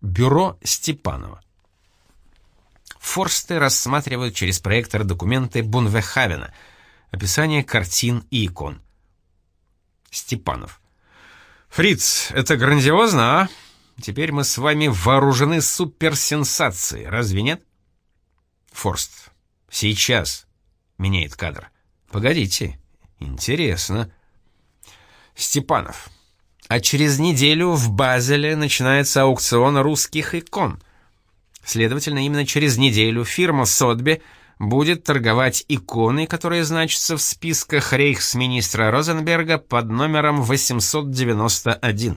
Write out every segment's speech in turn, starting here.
Бюро Степанова. Форсты рассматривают через проектор документы Бунвехавена, описание картин и икон. Степанов. «Фриц, это грандиозно, а? Теперь мы с вами вооружены суперсенсацией, разве нет?» Форст. «Сейчас», — меняет кадр. «Погодите, интересно». Степанов. «А через неделю в Базеле начинается аукцион русских икон. Следовательно, именно через неделю фирма Сотби будет торговать иконой, которые значатся в списках рейхсминистра Розенберга под номером 891.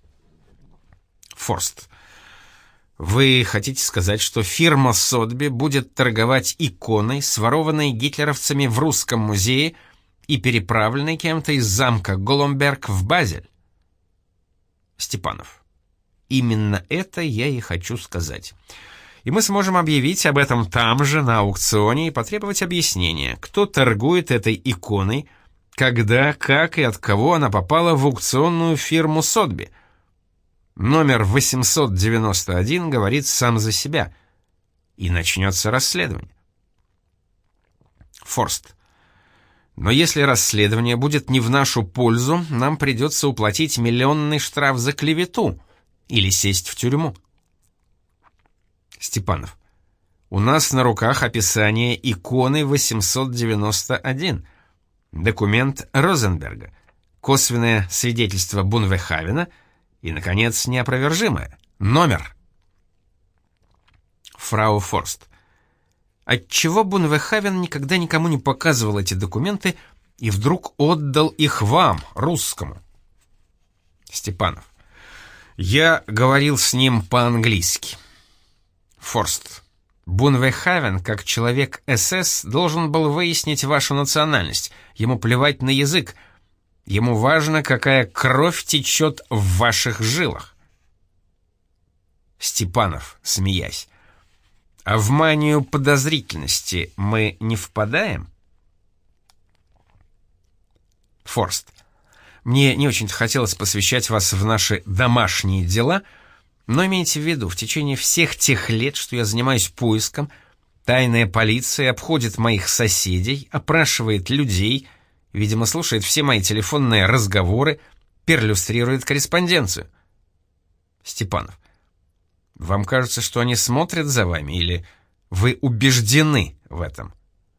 Форст. Вы хотите сказать, что фирма Сотби будет торговать иконой, сворованной гитлеровцами в Русском музее и переправленной кем-то из замка Голомберг в Базель? Степанов. Именно это я и хочу сказать. И мы сможем объявить об этом там же, на аукционе, и потребовать объяснения, кто торгует этой иконой, когда, как и от кого она попала в аукционную фирму Сотби. Номер 891 говорит сам за себя. И начнется расследование. Форст. Но если расследование будет не в нашу пользу, нам придется уплатить миллионный штраф за клевету или сесть в тюрьму. Степанов. У нас на руках описание иконы 891, документ Розенберга, косвенное свидетельство Бунвехавена и, наконец, неопровержимое — номер. Фрау Форст. Отчего Бунвехавен никогда никому не показывал эти документы и вдруг отдал их вам, русскому? Степанов. Я говорил с ним по-английски. Форст. Бунвехавен, как человек СС, должен был выяснить вашу национальность. Ему плевать на язык. Ему важно, какая кровь течет в ваших жилах. Степанов, смеясь. А в манию подозрительности мы не впадаем? Форст. Мне не очень-то хотелось посвящать вас в наши домашние дела, но имейте в виду, в течение всех тех лет, что я занимаюсь поиском, тайная полиция обходит моих соседей, опрашивает людей, видимо, слушает все мои телефонные разговоры, перлюстрирует корреспонденцию. Степанов. Вам кажется, что они смотрят за вами, или вы убеждены в этом?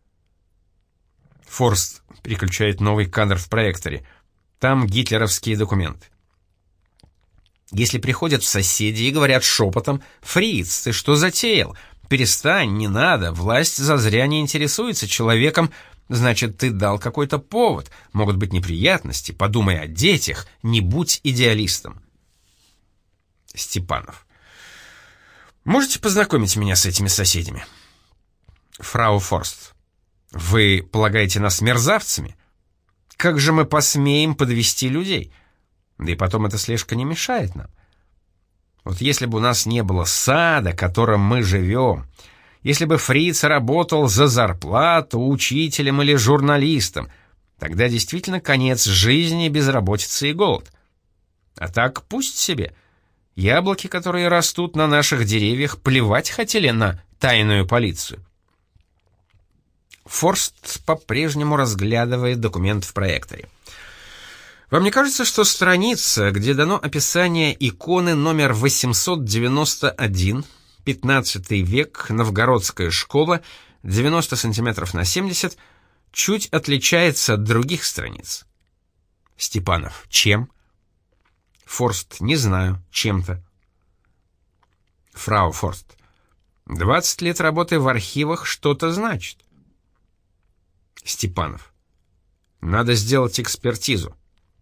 Форст переключает новый кадр в проекторе. Там гитлеровские документы. Если приходят в соседи и говорят шепотом: «Фриц, ты что затеял? Перестань, не надо, власть зазря не интересуется человеком, значит, ты дал какой-то повод, могут быть неприятности, подумай о детях, не будь идеалистом». Степанов. Можете познакомить меня с этими соседями? Фрау Форст. Вы полагаете нас мерзавцами? Как же мы посмеем подвести людей? Да и потом эта слежка не мешает нам. Вот если бы у нас не было сада, которым мы живем, если бы Фриц работал за зарплату учителем или журналистом, тогда действительно конец жизни, безработица и голод. А так пусть себе. Яблоки, которые растут на наших деревьях, плевать хотели на тайную полицию. Форст по-прежнему разглядывает документ в проекторе. Вам не кажется, что страница, где дано описание иконы номер 891, 15 век, новгородская школа, 90 сантиметров на 70, чуть отличается от других страниц? Степанов. Чем? Форст. Не знаю. Чем-то. Фрау Форст. 20 лет работы в архивах что-то значит. Степанов. Надо сделать экспертизу.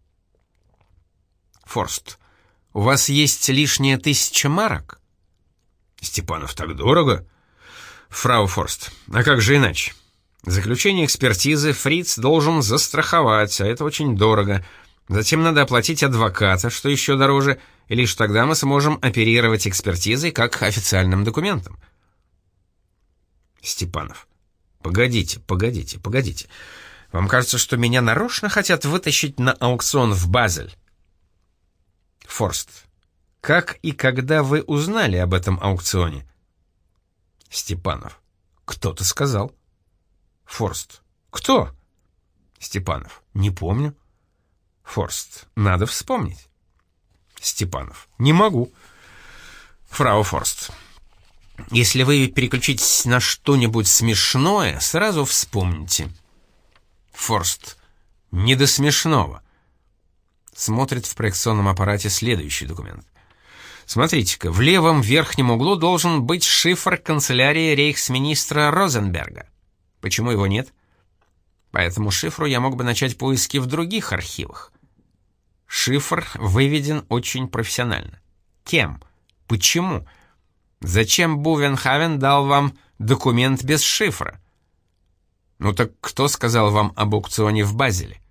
Форст. У вас есть лишние 1000 марок? Степанов. Так дорого? Фрау Форст. А как же иначе? Заключение экспертизы Фриц должен застраховать, а это очень дорого. Затем надо оплатить адвоката, что еще дороже, и лишь тогда мы сможем оперировать экспертизой как официальным документом. Степанов. Погодите. Вам кажется, что меня нарочно хотят вытащить на аукцион в Базель? Форст. Как и когда вы узнали об этом аукционе? Степанов. Кто-то сказал. Форст. Кто? Степанов. Не помню. Форст. Надо вспомнить. Степанов. Не могу. Фрау Форст. Если вы переключитесь на что-нибудь смешное, сразу вспомните. Форст. Не до смешного. Смотрит в проекционном аппарате следующий документ. Смотрите-ка, в левом верхнем углу должен быть шифр канцелярии рейхсминистра Розенберга. Почему его нет? По этому шифру я мог бы начать поиски в других архивах. Шифр выведен очень профессионально. Кем? Почему? Зачем Бувенхавен дал вам документ без шифра? Ну так кто сказал вам об аукционе в Базеле?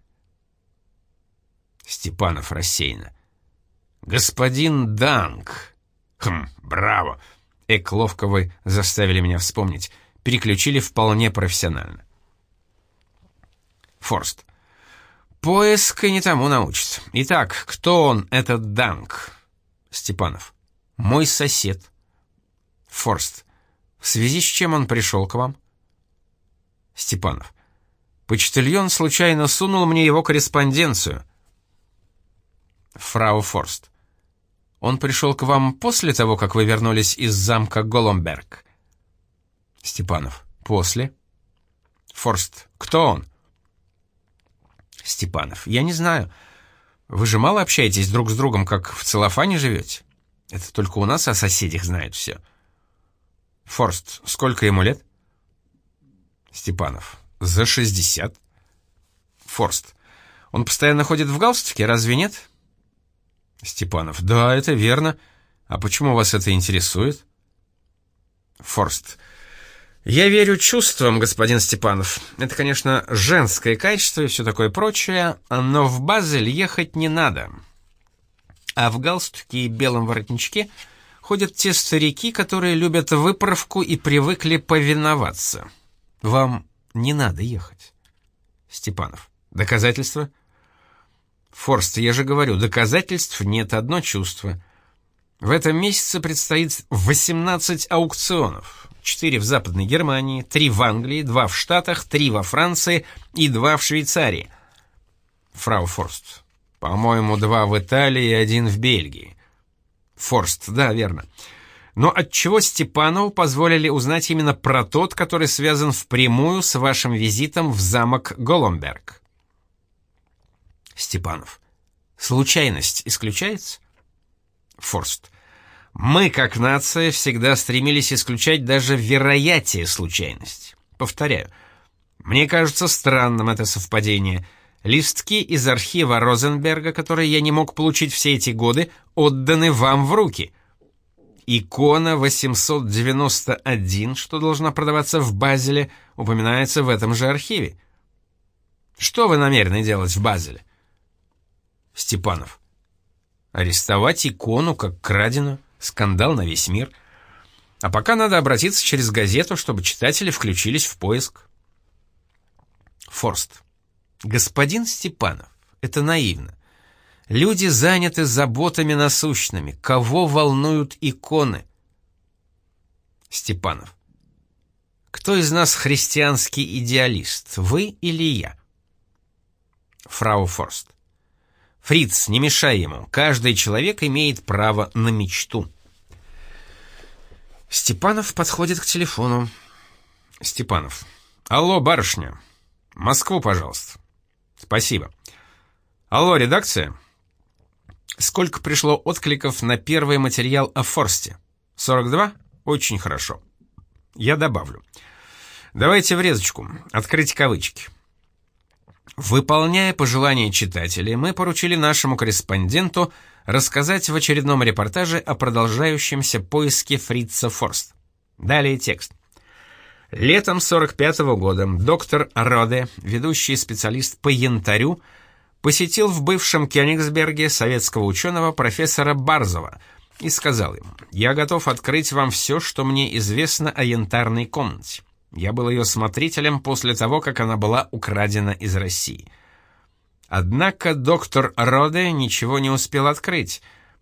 Степанов рассеянно. Господин Данк. Браво. Ловко вы заставили меня вспомнить. Переключили вполне профессионально. Форст. Поиск и не тому научит. Итак, кто он, этот Данк? Степанов. Мой сосед. Форст. В связи с чем он пришел к вам? Степанов. Почтальон случайно сунул мне его корреспонденцию. Фрау Форст. Он пришел к вам после того, как вы вернулись из замка Голомберг? Степанов. После. Форст. Кто он? Степанов. Я не знаю. Вы же мало общаетесь друг с другом, как в целлофане живете. Это только у нас о соседях знают все. Форст. Сколько ему лет? Степанов. За 60. Форст. Он постоянно ходит в галстуке, разве нет? Степанов. Да, это верно. А почему вас это интересует? Форст. Я верю чувствам, господин Степанов. Это, конечно, женское качество и все такое прочее, но в Базель ехать не надо. А в галстуке и белом воротничке ходят те старики, которые любят выправку и привыкли повиноваться. Вам не надо ехать. Степанов. Доказательства? Форст, я же говорю, доказательств нет, одно чувство. В этом месяце предстоит 18 аукционов. 4 в Западной Германии, 3 в Англии, 2 в Штатах, 3 во Франции и 2 в Швейцарии. Фрау Форст. По-моему, 2 в Италии и 1 в Бельгии. Форст. Да, верно. Но отчего Степанову позволили узнать именно про тот, который связан впрямую с вашим визитом в замок Голомберг? Степанов. Случайность исключается? Форст. Мы, как нация, всегда стремились исключать даже вероятие случайности. Повторяю, мне кажется странным это совпадение. Листки из архива Розенберга, которые я не мог получить все эти годы, отданы вам в руки. Икона 891, что должна продаваться в Базеле, упоминается в этом же архиве. Что вы намерены делать в Базеле? Степанов. Арестовать икону как краденую. Скандал на весь мир. А пока надо обратиться через газету, чтобы читатели включились в поиск. Форст. Господин Степанов, это наивно. Люди заняты заботами насущными. Кого волнуют иконы? Степанов. Кто из нас христианский идеалист, вы или я? Фрау Форст. Фриц, не мешай ему. Каждый человек имеет право на мечту. Степанов подходит к телефону. Степанов. Алло, барышня. Москву, пожалуйста. Спасибо. Алло, редакция. Сколько пришло откликов на первый материал о Форсте? 42? Очень хорошо. Я добавлю. Давайте врезочку. Открыть кавычки. Выполняя пожелания читателей, мы поручили нашему корреспонденту рассказать в очередном репортаже о продолжающемся поиске Фрица Форста. Далее текст. Летом 45-го года доктор Роде, ведущий специалист по янтарю, посетил в бывшем Кёнигсберге советского ученого профессора Барзова и сказал ему: «Я готов открыть вам все, что мне известно о янтарной комнате. Я был ее смотрителем после того, как она была украдена из России». Однако доктор Роде ничего не успел открыть.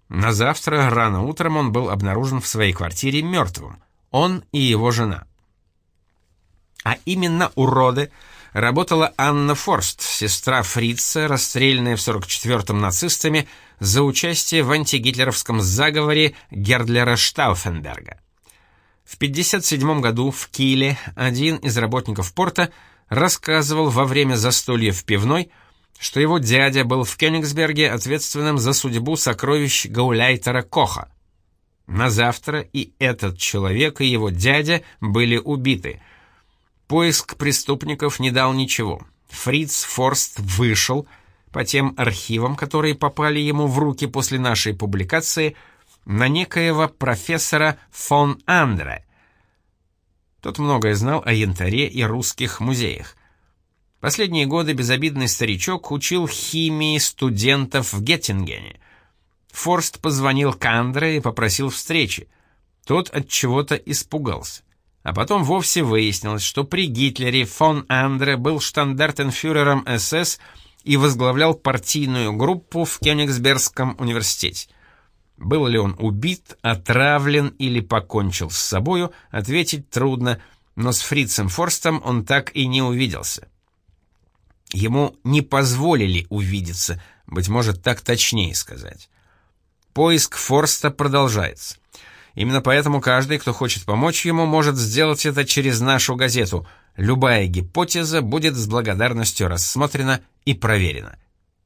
На завтра, рано утром, он был обнаружен в своей квартире мертвым. Он и его жена. А именно у Роде работала Анна Форст, сестра Фрица, расстрелянная в 44-м нацистами за участие в антигитлеровском заговоре Гердлера-Штауфенберга. В 1957 году в Киле один из работников порта рассказывал во время застолья в пивной, что его дядя был в Кёнигсберге ответственным за судьбу сокровищ гауляйтера Коха. На завтра и этот человек, и его дядя были убиты. Поиск преступников не дал ничего. Фриц Форст вышел, по тем архивам, которые попали ему в руки после нашей публикации, на некоего профессора фон Андре. Тот многое знал о янтаре и русских музеях. Последние годы безобидный старичок учил химии студентов в Геттингене. Форст позвонил к Андре и попросил встречи. Тот от чего-то испугался. А потом вовсе выяснилось, что при Гитлере фон Андре был штандартенфюрером СС и возглавлял партийную группу в Кёнигсбергском университете. Был ли он убит, отравлен или покончил с собою, ответить трудно, но с Фрицем Форстом он так и не увиделся. Ему не позволили увидеться, быть может, так точнее сказать. Поиск Форста продолжается. Именно поэтому каждый, кто хочет помочь ему, может сделать это через нашу газету. Любая гипотеза будет с благодарностью рассмотрена и проверена.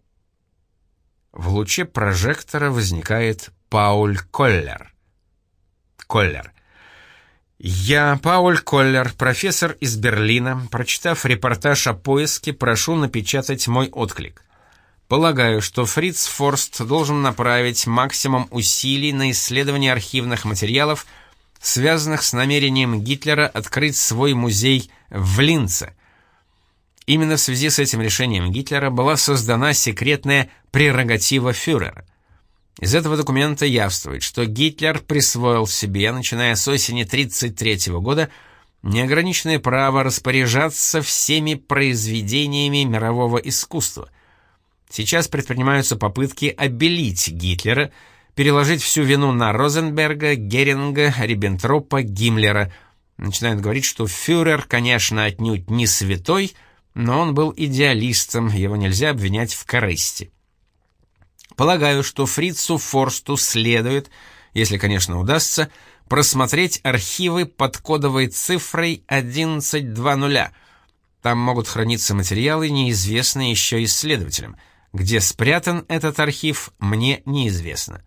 В луче прожектора возникает Пауль Коллер. Коллер. Я, Пауль Коллер, профессор из Берлина, прочитав репортаж о поиске, прошу напечатать мой отклик. Полагаю, что Фриц Форст должен направить максимум усилий на исследование архивных материалов, связанных с намерением Гитлера открыть свой музей в Линце. Именно в связи с этим решением Гитлера была создана секретная прерогатива фюрера. Из этого документа явствует, что Гитлер присвоил себе, начиная с осени 1933 года, неограниченное право распоряжаться всеми произведениями мирового искусства. Сейчас предпринимаются попытки обелить Гитлера, переложить всю вину на Розенберга, Геринга, Риббентропа, Гиммлера. Начинают говорить, что фюрер, конечно, отнюдь не святой, но он был идеалистом, его нельзя обвинять в корысти. Полагаю, что Фрицу Форсту следует, если, конечно, удастся, просмотреть архивы под кодовой цифрой 1120. Там могут храниться материалы, неизвестные еще исследователям. Где спрятан этот архив, мне неизвестно.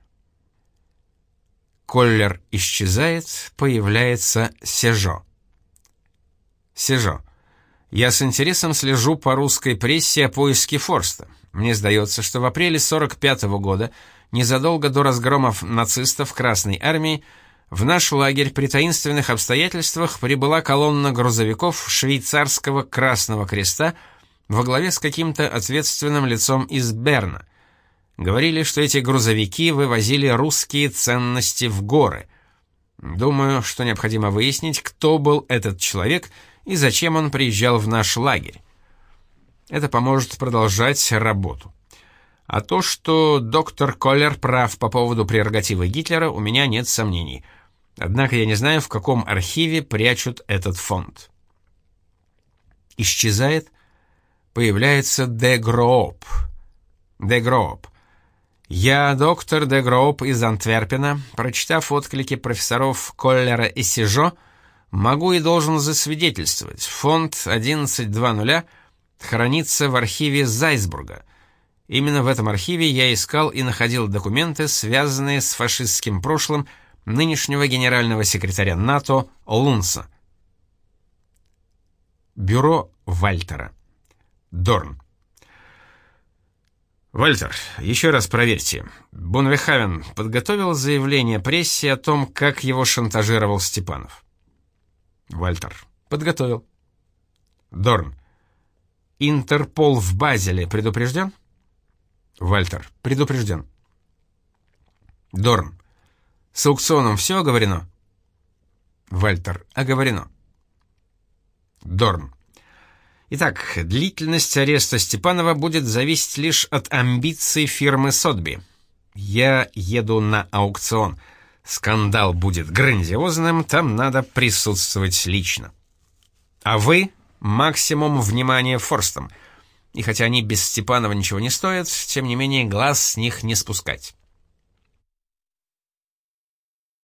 Коллер исчезает, появляется Сежо. Сежо. Я с интересом слежу по русской прессе о поиске Форста. Мне сдается, что в апреле 1945 года, незадолго до разгромов нацистов Красной армии, в наш лагерь при таинственных обстоятельствах прибыла колонна грузовиков швейцарского Красного Креста во главе с каким-то ответственным лицом из Берна. Говорили, что эти грузовики вывозили русские ценности в горы. Думаю, что необходимо выяснить, кто был этот человек и зачем он приезжал в наш лагерь. Это поможет продолжать работу. А то, что доктор Коллер прав по поводу прерогативы Гитлера, у меня нет сомнений. Однако я не знаю, в каком архиве прячут этот фонд. Исчезает, появляется де Грооб. Де Грооб. Я, доктор де Грооб из Антверпена, прочитав отклики профессоров Коллера и Сежо, могу и должен засвидетельствовать, фонд 1120 хранится в архиве Зальцбурга. Именно в этом архиве я искал и находил документы, связанные с фашистским прошлым нынешнего генерального секретаря НАТО Лунца. Бюро Вальтера. Дорн. Вальтер, еще раз проверьте. Бонвехавен подготовил заявление прессе о том, как его шантажировал Степанов? Вальтер. Подготовил. Дорн. Интерпол в Базеле предупрежден? Вальтер. Предупрежден. Дорн. С аукционом все оговорено? Вальтер. Оговорено. Дорн. Итак, длительность ареста Степанова будет зависеть лишь от амбиций фирмы Сотби. Я еду на аукцион. Скандал будет грандиозным, там надо присутствовать лично. А вы — максимум внимания Форстам. И хотя они без Степанова ничего не стоят, тем не менее глаз с них не спускать.